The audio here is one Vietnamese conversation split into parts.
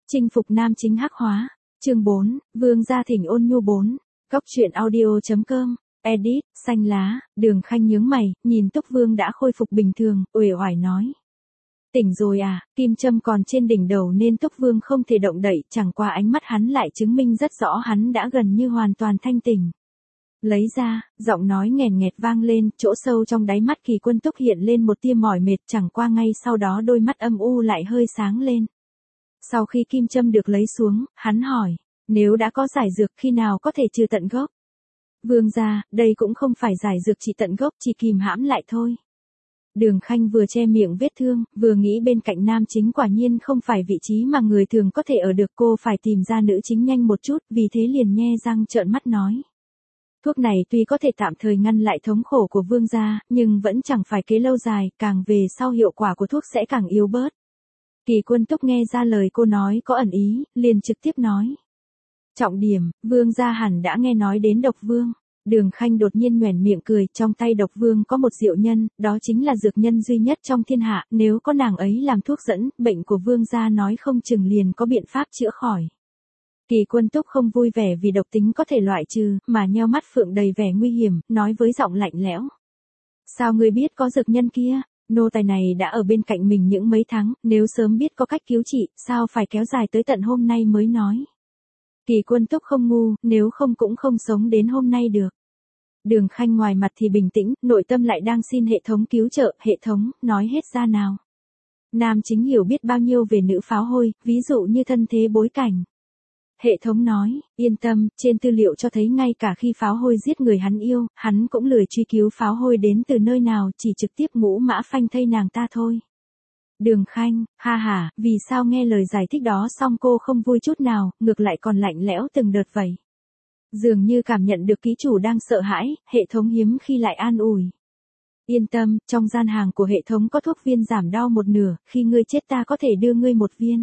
Chinh phục nam chính hắc hóa. Chương 4, Vương gia thỉnh ôn nhu 4. Góc truyện audio.com. Edit, xanh lá, Đường Khanh nhướng mày, nhìn Túc Vương đã khôi phục bình thường, uể oải nói. Tỉnh rồi à, kim châm còn trên đỉnh đầu nên Túc Vương không thể động đậy, chẳng qua ánh mắt hắn lại chứng minh rất rõ hắn đã gần như hoàn toàn thanh tỉnh. Lấy ra, giọng nói nghèn nghẹt vang lên, chỗ sâu trong đáy mắt Kỳ Quân Túc hiện lên một tia mỏi mệt, chẳng qua ngay sau đó đôi mắt âm u lại hơi sáng lên. Sau khi kim châm được lấy xuống, hắn hỏi, nếu đã có giải dược khi nào có thể trừ tận gốc? Vương gia, đây cũng không phải giải dược trị tận gốc, chỉ kìm hãm lại thôi. Đường Khanh vừa che miệng vết thương, vừa nghĩ bên cạnh nam chính quả nhiên không phải vị trí mà người thường có thể ở được, cô phải tìm ra nữ chính nhanh một chút, vì thế liền nhe răng trợn mắt nói. Thuốc này tuy có thể tạm thời ngăn lại thống khổ của vương gia, nhưng vẫn chẳng phải kế lâu dài, càng về sau hiệu quả của thuốc sẽ càng yếu bớt. Kỳ Quân Túc nghe ra lời cô nói có ẩn ý, liền trực tiếp nói. Trọng điểm, vương gia hẳn đã nghe nói đến độc vương. Đường Khanh đột nhiên nhoẻn miệng cười, trong tay độc vương có một diệu nhân, đó chính là dược nhân duy nhất trong thiên hạ, nếu có nàng ấy làm thuốc dẫn, bệnh của vương gia nói không chừng liền có biện pháp chữa khỏi. Kỳ Quân Túc không vui vẻ vì độc tính có thể loại trừ, mà nheo mắt phượng đầy vẻ nguy hiểm, nói với giọng lạnh lẽo. Sao ngươi biết có dược nhân kia? Nô tài này đã ở bên cạnh mình những mấy tháng, nếu sớm biết có cách cứu trị, sao phải kéo dài tới tận hôm nay mới nói. Kỳ Quân Túc không ngu, nếu không cũng không sống đến hôm nay được. Đường Khanh ngoài mặt thì bình tĩnh, nội tâm lại đang xin hệ thống cứu trợ, hệ thống, nói hết ra nào. Nam chính hiểu biết bao nhiêu về nữ pháo hôi, ví dụ như thân thế bối cảnh. Hệ thống nói, yên tâm, trên tư liệu cho thấy ngay cả khi pháo hôi giết người hắn yêu, hắn cũng lười truy cứu pháo hôi đến từ nơi nào, chỉ trực tiếp ngũ mã phanh thây nàng ta thôi. Đường Khanh, ha ha, vì sao nghe lời giải thích đó xong cô không vui chút nào, ngược lại còn lạnh lẽo từng đợt vậy. Dường như cảm nhận được ký chủ đang sợ hãi, hệ thống hiếm khi lại an ủi. Yên tâm, trong gian hàng của hệ thống có thuốc viên giảm đau 1/2, khi ngươi chết ta có thể đưa ngươi 1 viên.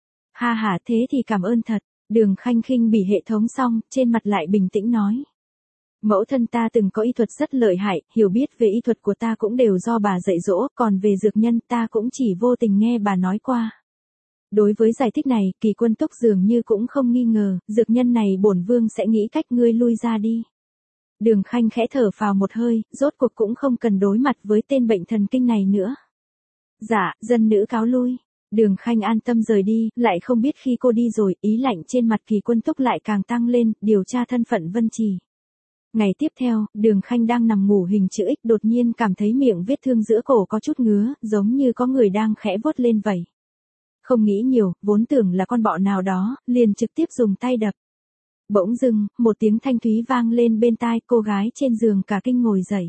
Ha ha, thế thì cảm ơn thật. Đường Khanh khinh bỉ hệ thống xong, trên mặt lại bình tĩnh nói. Mẫu thân ta từng có y thuật rất lợi hại, hiểu biết về y thuật của ta cũng đều do bà dạy dỗ, còn về dược nhân ta cũng chỉ vô tình nghe bà nói qua. Đối với giải thích này, Kỳ Quân Túc dường như cũng không nghi ngờ, dược nhân này bổn vương sẽ nghĩ cách ngươi lui ra đi. Đường Khanh khẽ thở phào một hơi, rốt cuộc cũng không cần đối mặt với tên bệnh thần kinh này nữa. Dạ, dân nữ cáo lui. Đường Khanh an tâm rời đi, lại không biết khi cô đi rồi, ý lạnh trên mặt Kỳ Quân Túc lại càng tăng lên, điều tra thân phận Vân Trì. Ngày tiếp theo, Đường Khanh đang nằm ngủ hình chữ X, đột nhiên cảm thấy miệng vết thương giữa cổ có chút ngứa, giống như có người đang khẽ vuốt lên vậy. Không nghĩ nhiều, vốn tưởng là con bọ nào đó, liền trực tiếp dùng tay đập. Bỗng dưng, một tiếng thanh thúy vang lên bên tai, cô gái trên giường cả kinh ngồi dậy.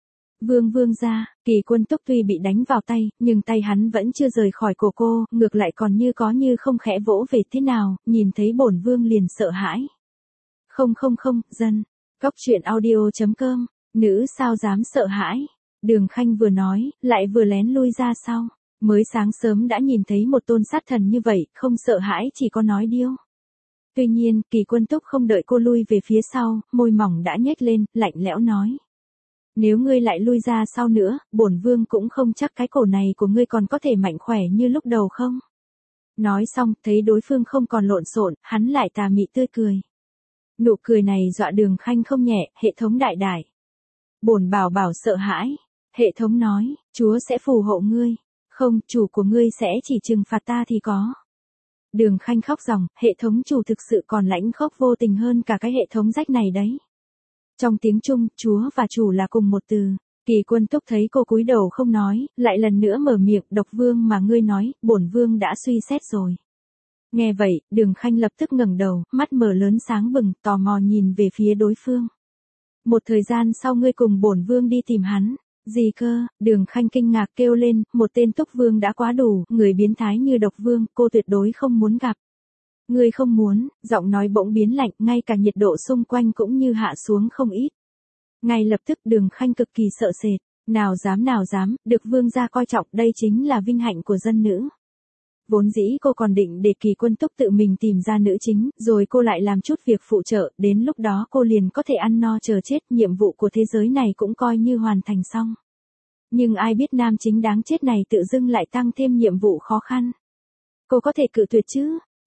Vương gia, Kỳ Quân Túc tuy bị đánh vào tay, nhưng tay hắn vẫn chưa rời khỏi cổ cô, ngược lại còn như có như không khẽ vỗ về thế nào, nhìn thấy bổn vương liền sợ hãi. Không, dân. Góc truyện audio.com, nữ sao dám sợ hãi. Đường Khanh vừa nói, lại vừa lén lui ra sau. Mới sáng sớm đã nhìn thấy một tôn sát thần như vậy, không sợ hãi chỉ có nói điêu. Tuy nhiên, Kỳ Quân Túc không đợi cô lui về phía sau, môi mỏng đã nhếch lên, lạnh lẽo nói. Nếu ngươi lại lui ra sau nữa, bổn vương cũng không chắc cái cổ này của ngươi còn có thể mạnh khỏe như lúc đầu không. Nói xong, thấy đối phương không còn lộn xộn, hắn lại tà mị tươi cười. Nụ cười này dọa Đường Khanh không nhẹ, hệ thống đại đại. Bổn bảo sợ hãi. Hệ thống nói, Chúa sẽ phù hộ ngươi. Không, chủ của ngươi sẽ chỉ trừng phạt ta thì có. Đường Khanh khóc ròng, hệ thống chủ thực sự còn lãnh khốc vô tình hơn cả cái hệ thống rách này đấy. Trong tiếng Trung, Chúa và chủ là cùng một từ. Kỳ Quân Túc thấy cô cúi đầu không nói, lại lần nữa mở miệng, độc vương mà ngươi nói, bổn vương đã suy xét rồi. Nghe vậy, Đường Khanh lập tức ngẩng đầu, mắt mở lớn sáng bừng, tò mò nhìn về phía đối phương. Một thời gian sau ngươi cùng bổn vương đi tìm hắn. Gì cơ? Đường Khanh kinh ngạc kêu lên, một tên Túc Vương đã quá đủ, người biến thái như độc vương, cô tuyệt đối không muốn gặp. Ngươi không muốn, giọng nói bỗng biến lạnh, ngay cả nhiệt độ xung quanh cũng như hạ xuống không ít. Ngay lập tức Đường Khanh cực kỳ sợ sệt, nào dám, được vương gia coi trọng, đây chính là vinh hạnh của dân nữ. Vốn dĩ cô còn định để Kỳ Quân Túc tự mình tìm ra nữ chính, rồi cô lại làm chút việc phụ trợ, đến lúc đó cô liền có thể ăn no chờ chết, nhiệm vụ của thế giới này cũng coi như hoàn thành xong. Nhưng ai biết nam chính đáng chết này tự dưng lại tăng thêm nhiệm vụ khó khăn. Cô có thể cự tuyệt chứ?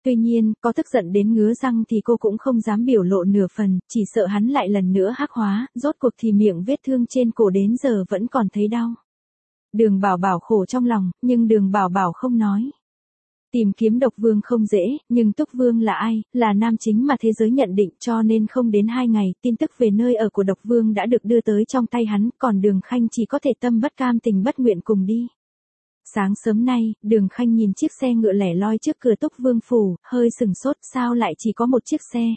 Tuy nhiên, có tức giận đến ngứa răng thì cô cũng không dám biểu lộ nửa phần, chỉ sợ hắn lại lần nữa hắc hóa, rốt cuộc thì miệng vết thương trên cổ đến giờ vẫn còn thấy đau. Đường Bảo Bảo khổ trong lòng, nhưng Đường Bảo Bảo không nói. Tìm kiếm Độc Vương không dễ, nhưng Túc Vương là ai, là nam chính mà thế giới nhận định, cho nên không đến 2 ngày, tin tức về nơi ở của Độc Vương đã được đưa tới trong tay hắn, còn Đường Khanh chỉ có thể tâm bất cam tình bất nguyện cùng đi. Sáng sớm nay, Đường Khanh nhìn chiếc xe ngựa lẻ loi trước cửa Túc Vương phủ, hơi sừng sốt, sao lại chỉ có một chiếc xe.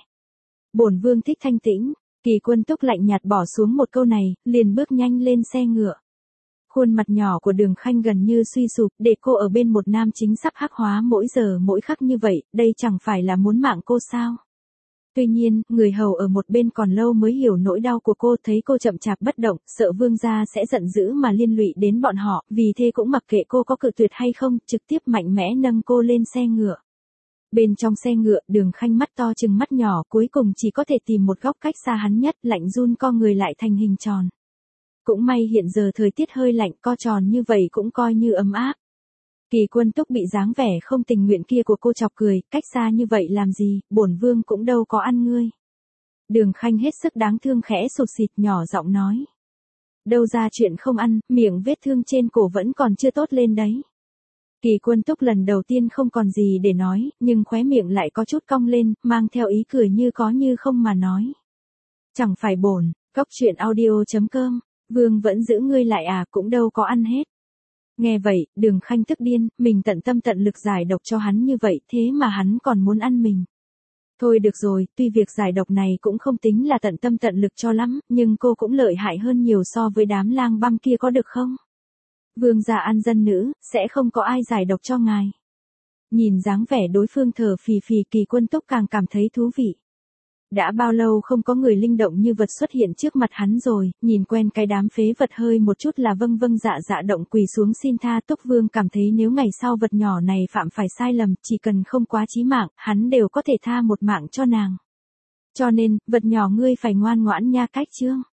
Bổn vương thích thanh tĩnh. Kỳ Quân Túc lạnh nhạt bỏ xuống một câu này, liền bước nhanh lên xe ngựa. Khuôn mặt nhỏ của Đường Khanh gần như suy sụp, để cô ở bên một nam chính sắp hắc hóa mỗi giờ mỗi khắc như vậy, đây chẳng phải là muốn mạng cô sao? Tuy nhiên, người hầu ở một bên còn lâu mới hiểu nỗi đau của cô, thấy cô chậm chạp bất động, sợ vương gia sẽ giận dữ mà liên lụy đến bọn họ, vì thế cũng mặc kệ cô có cự tuyệt hay không, trực tiếp mạnh mẽ nâng cô lên xe ngựa. Bên trong xe ngựa, Đường Khanh mắt to chừng mắt nhỏ, cuối cùng chỉ có thể tìm một góc cách xa hắn nhất, lạnh run co người lại thành hình tròn. Cũng may hiện giờ thời tiết hơi lạnh, co tròn như vậy cũng coi như ấm áp. Kỳ Quân Túc bị dáng vẻ không tình nguyện kia của cô chọc cười, cách xa như vậy làm gì, bổn vương cũng đâu có ăn ngươi. Đường Khanh hết sức đáng thương khẽ sụt sịt nhỏ giọng nói. Đâu ra chuyện không ăn, miệng vết thương trên cổ vẫn còn chưa tốt lên đấy. Kỳ Quân Túc lần đầu tiên không còn gì để nói, nhưng khóe miệng lại có chút cong lên, mang theo ý cười như có như không mà nói. Chẳng phải bổn, cóc truyện audio.com, vương vẫn giữ ngươi lại à, cũng đâu có ăn hết. Nghe vậy, Đường Khanh tức điên, mình tận tâm tận lực giải độc cho hắn như vậy, thế mà hắn còn muốn ăn mình. Thôi được rồi, tuy việc giải độc này cũng không tính là tận tâm tận lực cho lắm, nhưng cô cũng lợi hại hơn nhiều so với đám lang băm kia có được không? Vương gia ăn dân nữ, sẽ không có ai giải độc cho ngài. Nhìn dáng vẻ đối phương thở phì phì, Kỳ Quân Túc càng cảm thấy thú vị. Đã bao lâu không có người linh động như vật xuất hiện trước mặt hắn rồi, nhìn quen cái đám phế vật hơi một chút là vâng vâng dạ dạ động quỳ xuống xin tha. Túc Vương cảm thấy nếu ngày sau vật nhỏ này phạm phải sai lầm, chỉ cần không quá chí mạng, hắn đều có thể tha một mạng cho nàng. Cho nên, vật nhỏ ngươi phải ngoan ngoãn nha cách chương.